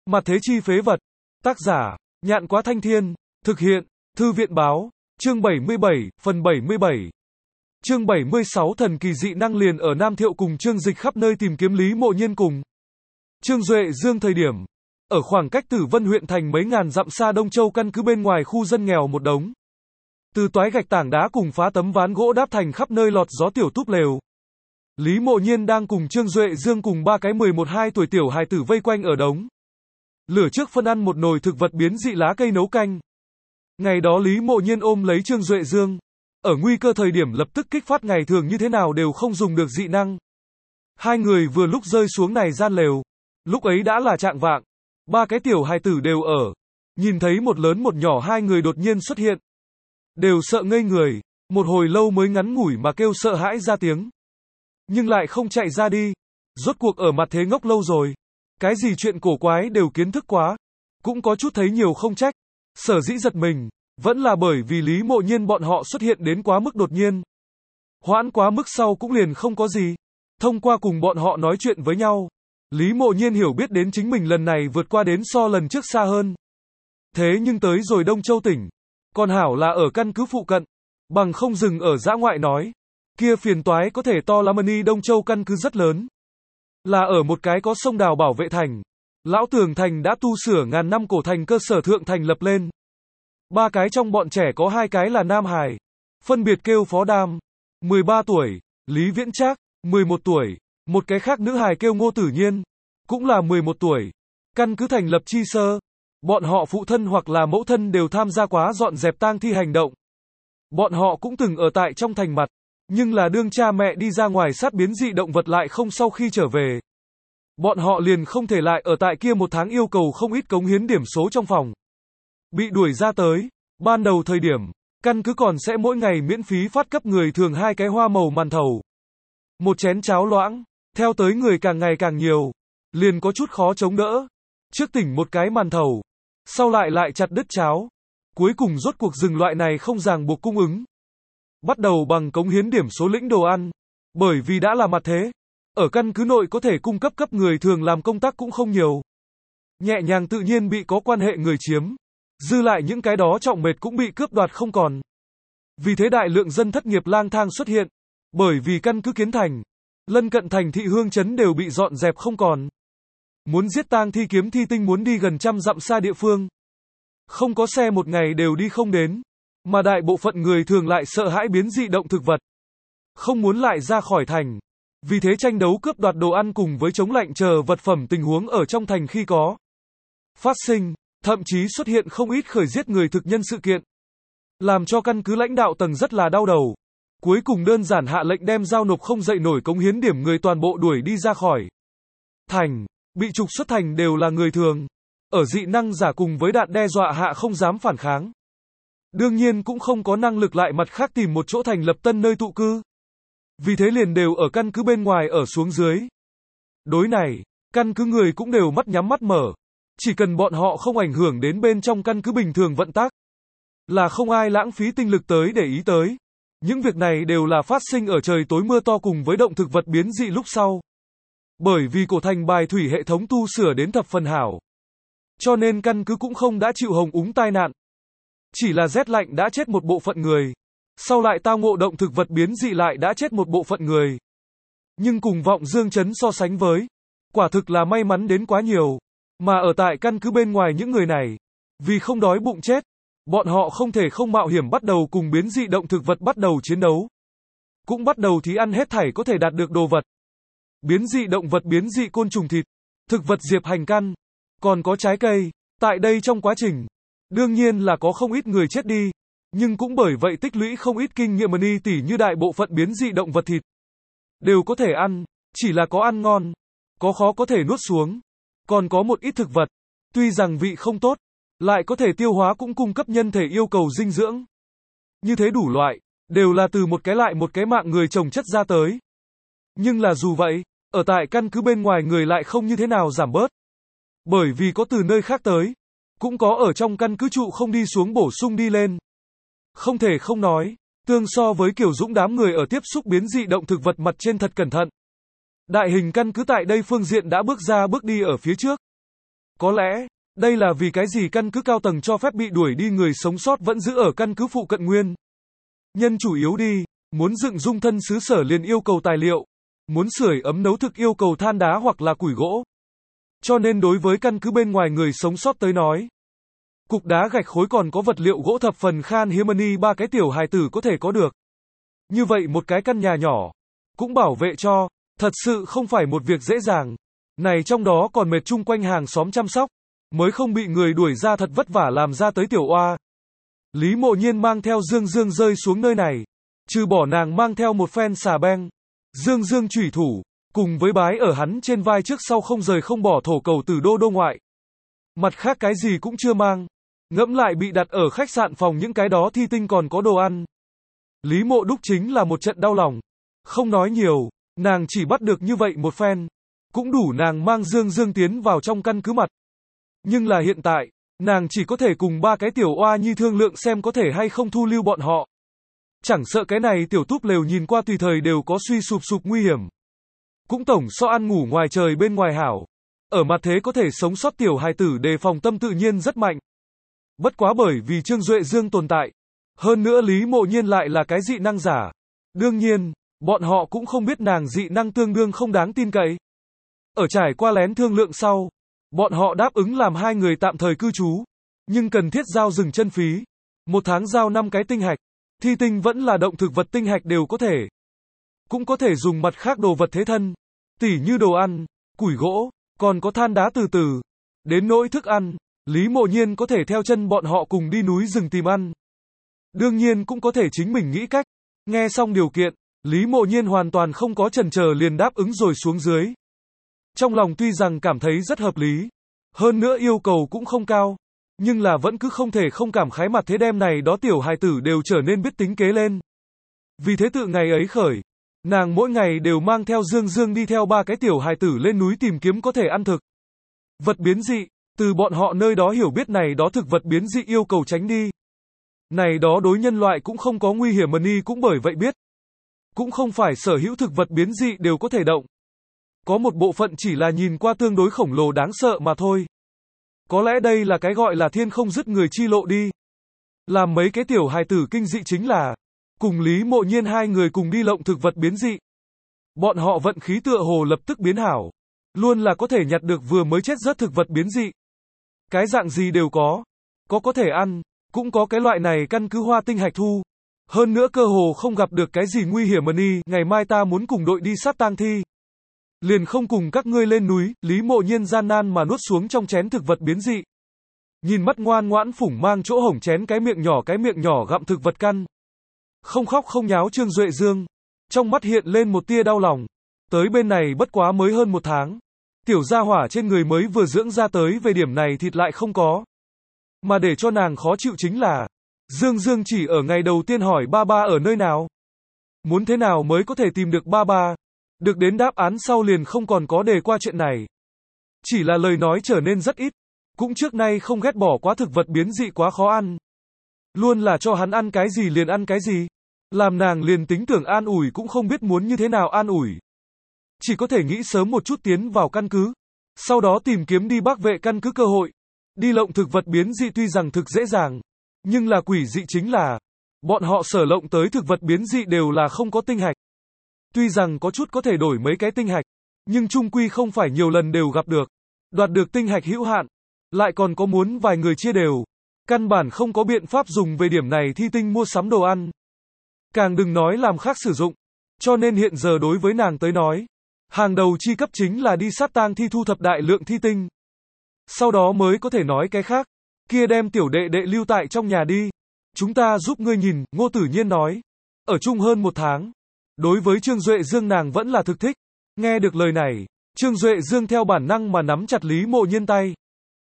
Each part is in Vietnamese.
Mặt thế chi phế vật. Tác giả, Nhạn Quá Thanh Thiên. Thực hiện, Thư viện Báo. Chương 77, phần 77. Chương 76 thần kỳ dị năng liền ở Nam Thiệu cùng Trương Dịch khắp nơi tìm kiếm Lý Mộ Nhiên cùng Trương Duệ Dương thời điểm. Ở khoảng cách Tử Vân huyện thành mấy ngàn dặm xa Đông Châu căn cứ bên ngoài khu dân nghèo một đống. Từ toái gạch tảng đá cùng phá tấm ván gỗ đáp thành khắp nơi lọt gió tiểu túp lều. Lý Mộ Nhiên đang cùng Trương Duệ Dương cùng ba cái 11-12 tuổi tiểu hài tử vây quanh ở đống lửa trước phân ăn một nồi thực vật biến dị lá cây nấu canh. Ngày đó Lý Mộ Nhiên ôm lấy Trương Duệ Dương. Ở nguy cơ thời điểm lập tức kích phát ngày thường như thế nào đều không dùng được dị năng. Hai người vừa lúc rơi xuống này gian lều. Lúc ấy đã là trạng vạng. Ba cái tiểu hài tử đều ở. Nhìn thấy một lớn một nhỏ hai người đột nhiên xuất hiện. Đều sợ ngây người. Một hồi lâu mới ngắn ngủi mà kêu sợ hãi ra tiếng. Nhưng lại không chạy ra đi. Rốt cuộc ở mặt thế ngốc lâu rồi. Cái gì chuyện cổ quái đều kiến thức quá. Cũng có chút thấy nhiều không trách. Sở dĩ giật mình. Vẫn là bởi vì Lý Mộ Nhiên bọn họ xuất hiện đến quá mức đột nhiên. Hoãn quá mức sau cũng liền không có gì. Thông qua cùng bọn họ nói chuyện với nhau. Lý Mộ Nhiên hiểu biết đến chính mình lần này vượt qua đến so lần trước xa hơn. Thế nhưng tới rồi Đông Châu tỉnh. Còn hảo là ở căn cứ phụ cận. Bằng không dừng ở dã ngoại nói. Kia phiền toái có thể to lắm. Đông Châu căn cứ rất lớn. Là ở một cái có sông đào bảo vệ thành. Lão tường thành đã tu sửa ngàn năm cổ thành cơ sở thượng thành lập lên. Ba cái trong bọn trẻ có hai cái là nam hài. Phân biệt kêu Phó Đam, 13 tuổi, Lý Viễn Trác, 11 tuổi. Một cái khác nữ hài kêu Ngô Tử Nhiên, cũng là 11 tuổi. Căn cứ thành lập chi sơ. Bọn họ phụ thân hoặc là mẫu thân đều tham gia quá dọn dẹp tang thi hành động. Bọn họ cũng từng ở tại trong thành mặt. Nhưng là đương cha mẹ đi ra ngoài sát biến dị động vật lại không sau khi trở về. Bọn họ liền không thể lại ở tại kia một tháng yêu cầu không ít cống hiến điểm số trong phòng. Bị đuổi ra tới. Ban đầu thời điểm, căn cứ còn sẽ mỗi ngày miễn phí phát cấp người thường 2 cái hoa màu màn thầu. Một chén cháo loãng. Theo tới người càng ngày càng nhiều. Liền có chút khó chống đỡ. Trước tỉnh một cái màn thầu. Sau lại chặt đứt cháo. Cuối cùng rốt cuộc dừng loại này không ràng buộc cung ứng. Bắt đầu bằng cống hiến điểm số lĩnh đồ ăn. Bởi vì đã là mặt thế. Ở căn cứ nội có thể cung cấp cấp người thường làm công tác cũng không nhiều. Nhẹ nhàng tự nhiên bị có quan hệ người chiếm. Dư lại những cái đó trọng mệt cũng bị cướp đoạt không còn. Vì thế đại lượng dân thất nghiệp lang thang xuất hiện. Bởi vì căn cứ kiến thành. Lân cận thành thị hương trấn đều bị dọn dẹp không còn. Muốn giết tang thi kiếm thi tinh muốn đi gần trăm dặm xa địa phương. Không có xe một ngày đều đi không đến. Mà đại bộ phận người thường lại sợ hãi biến dị động thực vật. Không muốn lại ra khỏi thành. Vì thế tranh đấu cướp đoạt đồ ăn cùng với chống lạnh chờ vật phẩm tình huống ở trong thành khi có phát sinh, thậm chí xuất hiện không ít khởi giết người thực nhân sự kiện. Làm cho căn cứ lãnh đạo tầng rất là đau đầu. Cuối cùng đơn giản hạ lệnh đem giao nộp không dậy nổi cống hiến điểm người toàn bộ đuổi đi ra khỏi thành. Bị trục xuất thành đều là người thường. Ở dị năng giả cùng với đạn đe dọa hạ không dám phản kháng. Đương nhiên cũng không có năng lực lại mặt khác tìm một chỗ thành lập tân nơi tụ cư. Vì thế liền đều ở căn cứ bên ngoài ở xuống dưới. Đối này, căn cứ người cũng đều mắt nhắm mắt mở. Chỉ cần bọn họ không ảnh hưởng đến bên trong căn cứ bình thường vận tác. Là không ai lãng phí tinh lực tới để ý tới. Những việc này đều là phát sinh ở trời tối mưa to cùng với động thực vật biến dị lúc sau. Bởi vì cổ thành bài thủy hệ thống tu sửa đến thập phần hảo. Cho nên căn cứ cũng không đã chịu hồng úng tai nạn. Chỉ là rét lạnh đã chết một bộ phận người. Sau lại tao ngộ động thực vật biến dị lại đã chết một bộ phận người. Nhưng cùng Vọng Dương trấn so sánh với, quả thực là may mắn đến quá nhiều. Mà ở tại căn cứ bên ngoài những người này, vì không đói bụng chết, bọn họ không thể không mạo hiểm bắt đầu cùng biến dị động thực vật bắt đầu chiến đấu. Cũng bắt đầu thí ăn hết thảy có thể đạt được đồ vật. Biến dị động vật biến dị côn trùng thịt, thực vật diệp hành căn, còn có trái cây. Tại đây trong quá trình, đương nhiên là có không ít người chết đi. Nhưng cũng bởi vậy tích lũy không ít kinh nghiệm tỉ như đại bộ phận biến dị động vật thịt. Đều có thể ăn, chỉ là có ăn ngon, có khó có thể nuốt xuống. Còn có một ít thực vật, tuy rằng vị không tốt, lại có thể tiêu hóa cũng cung cấp nhân thể yêu cầu dinh dưỡng. Như thế đủ loại, đều là từ một cái lại một cái mạng người trồng chất ra tới. Nhưng là dù vậy, ở tại căn cứ bên ngoài người lại không như thế nào giảm bớt. Bởi vì có từ nơi khác tới, cũng có ở trong căn cứ trụ không đi xuống bổ sung đi lên. Không thể không nói, tương so với Kiều Dũng đám người ở tiếp xúc biến dị động thực vật mặt trên thật cẩn thận. Đại hình căn cứ tại đây phương diện đã bước ra bước đi ở phía trước. Có lẽ, đây là vì cái gì căn cứ cao tầng cho phép bị đuổi đi người sống sót vẫn giữ ở căn cứ phụ cận nguyên. Nhân chủ yếu đi, muốn dựng dung thân xứ sở liền yêu cầu tài liệu, muốn sưởi ấm nấu thực yêu cầu than đá hoặc là củi gỗ. Cho nên đối với căn cứ bên ngoài người sống sót tới nói, cục đá gạch khối còn có vật liệu gỗ thập phần khan hiếm ba cái tiểu hài tử có thể có được. Như vậy một cái căn nhà nhỏ, cũng bảo vệ cho, thật sự không phải một việc dễ dàng. Này trong đó còn mệt chung quanh hàng xóm chăm sóc, mới không bị người đuổi ra thật vất vả làm ra tới tiểu oa. Lý Mộ Nhiên mang theo Dương Dương rơi xuống nơi này, trừ bỏ nàng mang theo một phen xà beng, Dương Dương chủy thủ, cùng với bái ở hắn trên vai trước sau không rời không bỏ thổ cầu từ đô ngoại. Mặt khác cái gì cũng chưa mang, ngẫm lại bị đặt ở khách sạn phòng những cái đó thi tinh còn có đồ ăn. Lý Mộ Đúc chính là một trận đau lòng, không nói nhiều, nàng chỉ bắt được như vậy một phen, cũng đủ nàng mang Dương Dương tiến vào trong căn cứ mặt. Nhưng là hiện tại, nàng chỉ có thể cùng ba cái tiểu oa nhi thương lượng xem có thể hay không thu lưu bọn họ. Chẳng sợ cái này tiểu túp lều nhìn qua tùy thời đều có suy sụp nguy hiểm. Cũng tổng so ăn ngủ ngoài trời bên ngoài hảo. Ở mặt thế có thể sống sót tiểu hài tử đề phòng tâm tự nhiên rất mạnh. Bất quá bởi vì Trương Duệ Dương tồn tại. Hơn nữa Lý Mộ Nhiên lại là cái dị năng giả. Đương nhiên, bọn họ cũng không biết nàng dị năng tương đương không đáng tin cậy. Ở trải qua lén thương lượng sau, bọn họ đáp ứng làm hai người tạm thời cư trú, nhưng cần thiết giao dừng chân phí. Một tháng giao 5 cái tinh hạch, thi tinh vẫn là động thực vật tinh hạch đều có thể. Cũng có thể dùng mặt khác đồ vật thế thân, tỉ như đồ ăn, củi gỗ, còn có than đá từ từ. Đến nỗi thức ăn, Lý Mộ Nhiên có thể theo chân bọn họ cùng đi núi rừng tìm ăn. Đương nhiên cũng có thể chính mình nghĩ cách. Nghe xong điều kiện, Lý Mộ Nhiên hoàn toàn không có chần chờ liền đáp ứng rồi xuống dưới. Trong lòng tuy rằng cảm thấy rất hợp lý, hơn nữa yêu cầu cũng không cao, nhưng là vẫn cứ không thể không cảm khái mặt thế đêm này đó tiểu hài tử đều trở nên biết tính kế lên. Vì thế tự ngày ấy khởi, nàng mỗi ngày đều mang theo Dương Dương đi theo ba cái tiểu hài tử lên núi tìm kiếm có thể ăn thực. Vật biến dị, từ bọn họ nơi đó hiểu biết này đó thực vật biến dị yêu cầu tránh đi. Này đó đối nhân loại cũng không có nguy hiểm cũng bởi vậy biết. Cũng không phải sở hữu thực vật biến dị đều có thể động. Có một bộ phận chỉ là nhìn qua tương đối khổng lồ đáng sợ mà thôi. Có lẽ đây là cái gọi là thiên không dứt người chi lộ đi. Làm mấy cái tiểu hài tử kinh dị chính là, cùng Lý Mộ Nhiên hai người cùng đi lộng thực vật biến dị. Bọn họ vận khí tựa hồ lập tức biến hảo. Luôn là có thể nhặt được vừa mới chết rớt thực vật biến dị. Cái dạng gì đều có thể ăn, cũng có cái loại này căn cứ hoa tinh hạch thu. Hơn nữa cơ hồ không gặp được cái gì nguy hiểm ngày mai ta muốn cùng đội đi sát tang thi. Liền không cùng các ngươi lên núi, Lý Mộ Nhiên gian nan mà nuốt xuống trong chén thực vật biến dị. Nhìn mắt ngoan ngoãn phủng mang chỗ hổng chén cái miệng nhỏ gặm thực vật căn. Không khóc không nháo Trương Duệ Dương. Trong mắt hiện lên một tia đau lòng. Tới bên này bất quá mới hơn một tháng. Tiểu gia hỏa trên người mới vừa dưỡng ra tới về điểm này thịt lại không có. Mà để cho nàng khó chịu chính là, Dương Dương chỉ ở ngày đầu tiên hỏi ba ba ở nơi nào. Muốn thế nào mới có thể tìm được ba ba. Được đến đáp án sau liền không còn có đề qua chuyện này. Chỉ là lời nói trở nên rất ít. Cũng trước nay không ghét bỏ quá thực vật biến dị quá khó ăn. Luôn là cho hắn ăn cái gì liền ăn cái gì. Làm nàng liền tính tưởng an ủi cũng không biết muốn như thế nào an ủi. Chỉ có thể nghĩ sớm một chút tiến vào căn cứ. Sau đó tìm kiếm đi bảo vệ căn cứ cơ hội. Đi lộng thực vật biến dị tuy rằng thực dễ dàng. Nhưng là quỷ dị chính là, bọn họ sở lộng tới thực vật biến dị đều là không có tinh hạch. Tuy rằng có chút có thể đổi mấy cái tinh hạch, nhưng chung quy không phải nhiều lần đều gặp được. Đoạt được tinh hạch hữu hạn, lại còn có muốn vài người chia đều. Căn bản không có biện pháp dùng về điểm này thi tinh mua sắm đồ ăn. Càng đừng nói làm khác sử dụng. Cho nên hiện giờ đối với nàng tới nói, hàng đầu chi cấp chính là đi sát tang thi thu thập đại lượng thi tinh. Sau đó mới có thể nói cái khác. Kia đem tiểu đệ đệ lưu tại trong nhà đi. Chúng ta giúp ngươi nhìn, Ngô Tử Nhiên nói. Ở chung hơn một tháng. Đối với Trương Duệ Dương nàng vẫn là thực thích. Nghe được lời này, Trương Duệ Dương theo bản năng mà nắm chặt Lý Mộ Nhiên tay.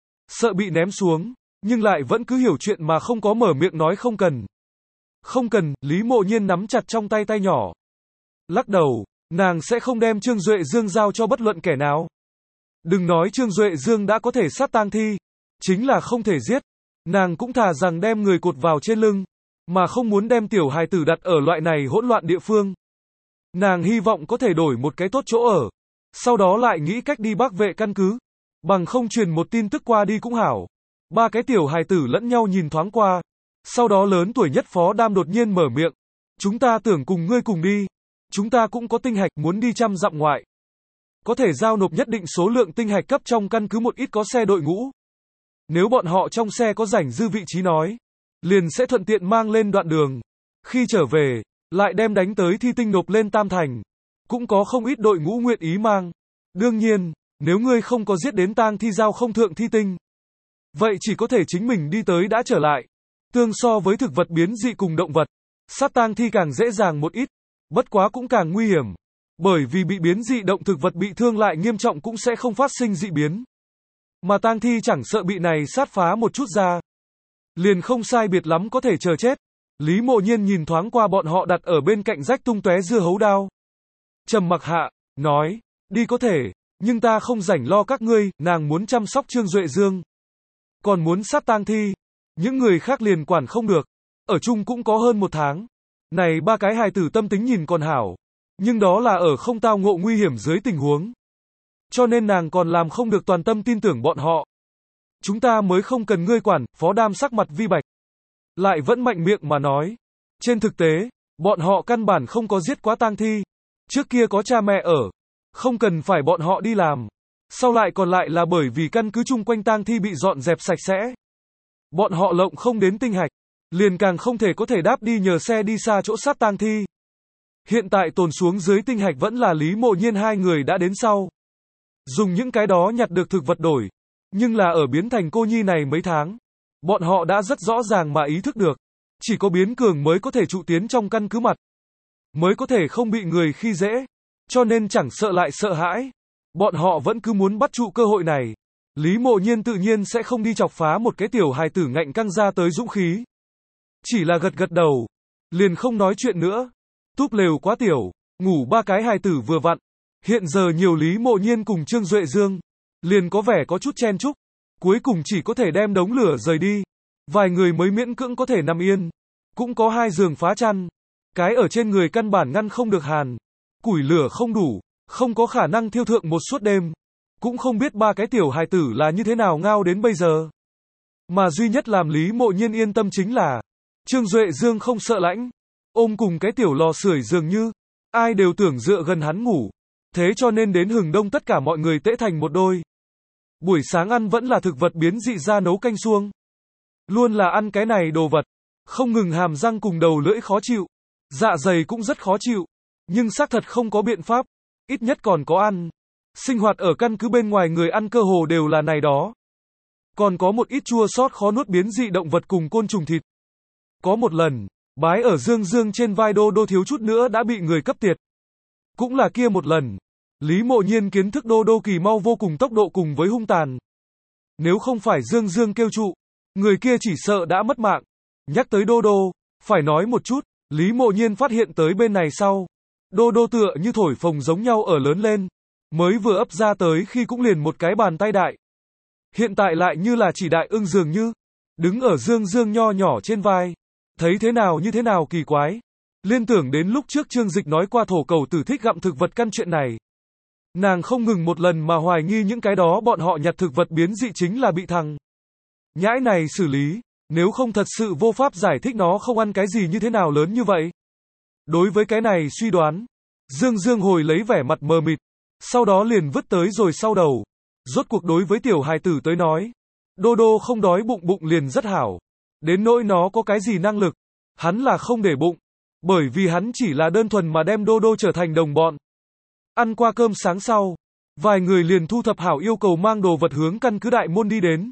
Sợ bị ném xuống, nhưng lại vẫn cứ hiểu chuyện mà không có mở miệng nói không cần. Không cần, Lý Mộ Nhiên nắm chặt trong tay nhỏ. Lắc đầu, nàng sẽ không đem Trương Duệ Dương giao cho bất luận kẻ nào. Đừng nói Trương Duệ Dương đã có thể sát tang thi, chính là không thể giết. Nàng cũng thà rằng đem người cột vào trên lưng, mà không muốn đem tiểu hài tử đặt ở loại này hỗn loạn địa phương. Nàng hy vọng có thể đổi một cái tốt chỗ ở, sau đó lại nghĩ cách đi bảo vệ căn cứ. Bằng không truyền một tin tức qua đi cũng hảo. Ba cái tiểu hài tử lẫn nhau nhìn thoáng qua. Sau đó lớn tuổi nhất Phó Đam đột nhiên mở miệng. Chúng ta tưởng cùng ngươi cùng đi. Chúng ta cũng có tinh hạch muốn đi 100 dặm ngoại. Có thể giao nộp nhất định số lượng tinh hạch cấp trong căn cứ một ít có xe đội ngũ. Nếu bọn họ trong xe có rảnh dư vị trí nói, liền sẽ thuận tiện mang lên đoạn đường. Khi trở về, lại đem đánh tới thi tinh nộp lên Tam Thành. Cũng có không ít đội ngũ nguyện ý mang. Đương nhiên, nếu ngươi không có giết đến tang thi giao không thượng thi tinh, vậy chỉ có thể chính mình đi tới đã trở lại. Tương so với thực vật biến dị cùng động vật, sát tang thi càng dễ dàng một ít, bất quá cũng càng nguy hiểm. Bởi vì bị biến dị động thực vật bị thương lại nghiêm trọng cũng sẽ không phát sinh dị biến. Mà tang thi chẳng sợ bị này sát phá một chút ra, liền không sai biệt lắm có thể chờ chết. Lý Mộ Nhiên nhìn thoáng qua bọn họ đặt ở bên cạnh rách tung tóe dưa hấu đao. Trầm mặc hạ, nói, đi có thể, nhưng ta không rảnh lo các ngươi, nàng muốn chăm sóc Trương Duệ Dương. Còn muốn sát tang thi, những người khác liền quản không được. Ở chung cũng có hơn 1 tháng. Này ba cái hài tử tâm tính nhìn còn hảo. Nhưng đó là ở không tao ngộ nguy hiểm dưới tình huống. Cho nên nàng còn làm không được toàn tâm tin tưởng bọn họ. Chúng ta mới không cần ngươi quản, Phó Đam sắc mặt vi bạch. Lại vẫn mạnh miệng mà nói. Trên thực tế, bọn họ căn bản không có giết quá tang thi. Trước kia có cha mẹ ở. Không cần phải bọn họ đi làm. Sau lại còn lại là bởi vì căn cứ chung quanh tang thi bị dọn dẹp sạch sẽ. Bọn họ lộng không đến tinh hạch. Liền càng không thể có thể đáp đi nhờ xe đi xa chỗ sát tang thi. Hiện tại tồn xuống dưới tinh hạch vẫn là Lý Mộ Nhiên hai người đã đến sau. Dùng những cái đó nhặt được thực vật đổi. Nhưng là ở biến thành cô nhi này mấy tháng. Bọn họ đã rất rõ ràng mà ý thức được. Chỉ có biến cường mới có thể trụ tiến trong căn cứ mặt. Mới có thể không bị người khi dễ. Cho nên chẳng sợ lại sợ hãi. Bọn họ vẫn cứ muốn bắt trụ cơ hội này. Lý Mộ Nhiên tự nhiên sẽ không đi chọc phá một cái tiểu hài tử ngạnh căng ra tới dũng khí. Chỉ là gật gật đầu. Liền không nói chuyện nữa. Túp lều quá tiểu. Ngủ ba cái hài tử vừa vặn. Hiện giờ nhiều Lý Mộ Nhiên cùng Trương Duệ Dương. Liền có vẻ có chút chen chúc. Cuối cùng chỉ có thể đem đống lửa rời đi. Vài người mới miễn cưỡng có thể nằm yên. Cũng có 2 giường phá chăn. Cái ở trên người căn bản ngăn không được hàn. Củi lửa không đủ. Không có khả năng thiêu thượng một suốt đêm. Cũng không biết ba cái tiểu hài tử là như thế nào ngao đến bây giờ. Mà duy nhất làm Lý Mộ Nhiên yên tâm chính là Trương Duệ Dương không sợ lạnh. Ôm cùng cái tiểu lò sưởi dường như. Ai đều tưởng dựa gần hắn ngủ. Thế cho nên đến hừng đông tất cả mọi người tễ thành một đôi. Buổi sáng ăn vẫn là thực vật biến dị ra nấu canh suông. Luôn là ăn cái này đồ vật. Không ngừng hàm răng cùng đầu lưỡi khó chịu. Dạ dày cũng rất khó chịu. Nhưng xác thật không có biện pháp. Ít nhất còn có ăn. Sinh hoạt ở căn cứ bên ngoài người ăn cơ hồ đều là này đó. Còn có một ít chua xót khó nuốt biến dị động vật cùng côn trùng thịt. Có một lần, bái ở Dương Dương trên vai Đô Đô thiếu chút nữa đã bị người cấp tiệt. Cũng là kia một lần. Lý Mộ Nhiên kiến thức Đô Đô kỳ mau vô cùng tốc độ cùng với hung tàn. Nếu không phải Dương Dương kêu trụ, người kia chỉ sợ đã mất mạng. Nhắc tới Đô Đô, phải nói một chút, Lý Mộ Nhiên phát hiện tới bên này sau. Đô Đô tựa như thổi phồng giống nhau ở lớn lên. Mới vừa ấp ra tới khi cũng liền một cái bàn tay đại. Hiện tại lại như là chỉ đại ưng dường như. Đứng ở Dương Dương nho nhỏ trên vai. Thấy thế nào như thế nào kỳ quái. Liên tưởng đến lúc trước Trương Dịch nói qua thổ cầu tử thích gặm thực vật căn chuyện này. Nàng không ngừng một lần mà hoài nghi những cái đó bọn họ nhặt thực vật biến dị chính là bị thằng nhãi này xử lý. Nếu không thật sự vô pháp giải thích nó không ăn cái gì như thế nào lớn như vậy. Đối với cái này suy đoán, Dương Dương hồi lấy vẻ mặt mờ mịt. Sau đó liền vứt tới rồi sau đầu. Rốt cuộc đối với tiểu hài tử tới nói. Đô Đô không đói bụng bụng liền rất hảo. Đến nỗi nó có cái gì năng lực. Hắn là không để bụng. Bởi vì hắn chỉ là đơn thuần mà đem Đô Đô trở thành đồng bọn. Ăn qua cơm sáng sau. Vài người liền thu thập hảo yêu cầu mang đồ vật hướng căn cứ đại môn đi đến.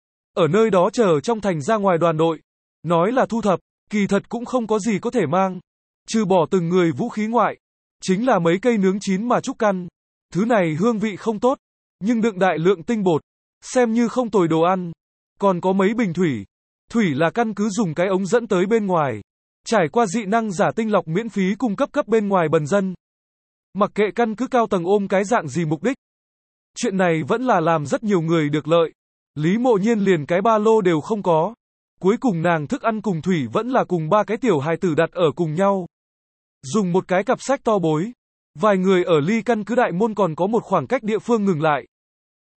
Ở nơi đó chờ trong thành ra ngoài đoàn đội. Nói là thu thập. Kỳ thật cũng không có gì có thể mang. Trừ bỏ từng người vũ khí ngoại. Chính là mấy cây nướng chín mà trúc căn. Thứ này hương vị không tốt, nhưng đựng đại lượng tinh bột, xem như không tồi đồ ăn. Còn có mấy bình thủy. Thủy là căn cứ dùng cái ống dẫn tới bên ngoài. Trải qua dị năng giả tinh lọc miễn phí cung cấp bên ngoài bần dân. Mặc kệ căn cứ cao tầng ôm cái dạng gì mục đích. Chuyện này vẫn là làm rất nhiều người được lợi. Lý Mộ Nhiên liền cái ba lô đều không có. Cuối cùng nàng thức ăn cùng thủy vẫn là cùng ba cái tiểu hài tử đặt ở cùng nhau. Dùng một cái cặp sách to bối. Vài người ở ly căn cứ đại môn còn có một khoảng cách địa phương ngừng lại.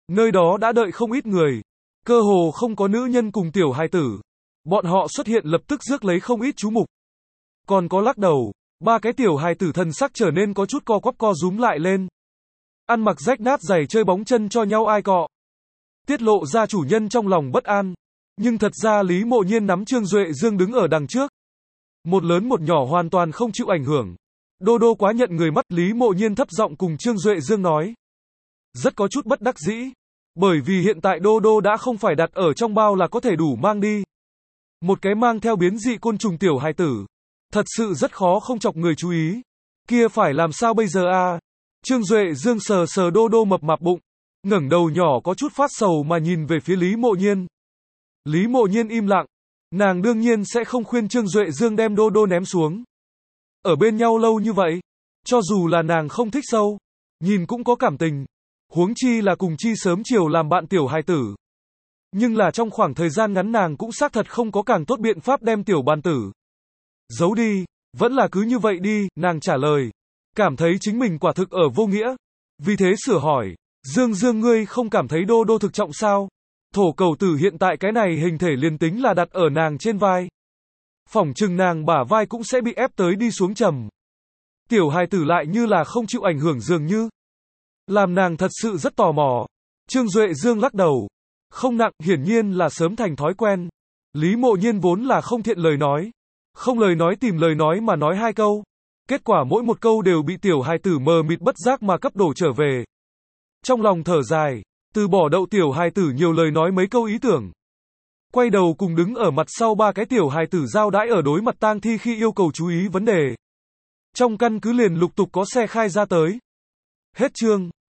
Nơi đó đã đợi không ít người. Cơ hồ không có nữ nhân cùng tiểu hài tử. Bọn họ xuất hiện lập tức rước lấy không ít chú mục. Còn có lắc đầu. Ba cái tiểu hài tử thần sắc trở nên có chút co quắp co rúm lại lên. Ăn mặc rách nát giày chơi bóng chân cho nhau ai cọ. Tiết lộ ra chủ nhân trong lòng bất an. Nhưng thật ra Lý Mộ Nhiên nắm Trương Duệ Dương đứng ở đằng trước. Một lớn một nhỏ hoàn toàn không chịu ảnh hưởng. Đô đô quá nhận người mắt, Lý Mộ Nhiên thấp giọng cùng Trương Duệ Dương nói. Rất có chút bất đắc dĩ. Bởi vì hiện tại đô đô đã không phải đặt ở trong bao là có thể đủ mang đi. Một cái mang theo biến dị côn trùng tiểu hài tử. Thật sự rất khó không chọc người chú ý. Kia phải làm sao bây giờ à? Trương Duệ Dương sờ sờ đô đô mập mạp bụng. Ngẩng đầu nhỏ có chút phát sầu mà nhìn về phía Lý Mộ Nhiên. Lý Mộ Nhiên im lặng. Nàng đương nhiên sẽ không khuyên Trương Duệ Dương đem đô đô ném xuống. Ở bên nhau lâu như vậy. Cho dù là nàng không thích sâu. Nhìn cũng có cảm tình. Huống chi là cùng chi sớm chiều làm bạn tiểu hài tử. Nhưng là trong khoảng thời gian ngắn nàng cũng xác thật không có càng tốt biện pháp đem tiểu bàn tử giấu đi. Vẫn là cứ như vậy đi, nàng trả lời. Cảm thấy chính mình quả thực ở vô nghĩa. Vì thế sửa hỏi. Dương Dương ngươi không cảm thấy đô đô thực trọng sao? Thổ cầu tử hiện tại cái này hình thể liền tính là đặt ở nàng trên vai. Phỏng chừng nàng bả vai cũng sẽ bị ép tới đi xuống trầm. Tiểu hài tử lại như là không chịu ảnh hưởng dường như. Làm nàng thật sự rất tò mò. Trương Duệ Dương lắc đầu. Không nặng, hiển nhiên là sớm thành thói quen. Lý Mộ Nhiên vốn là không thiện lời nói. Không lời nói tìm lời nói mà nói hai câu. Kết quả mỗi một câu đều bị tiểu hài tử mờ mịt bất giác mà cấp đổ trở về. Trong lòng thở dài, từ bỏ đậu tiểu hài tử nhiều lời nói mấy câu ý tưởng. Quay đầu cùng đứng ở mặt sau ba cái tiểu hài tử giao đãi ở đối mặt tang thi khi yêu cầu chú ý vấn đề. Trong căn cứ liền lục tục có xe khai ra tới. Hết chương.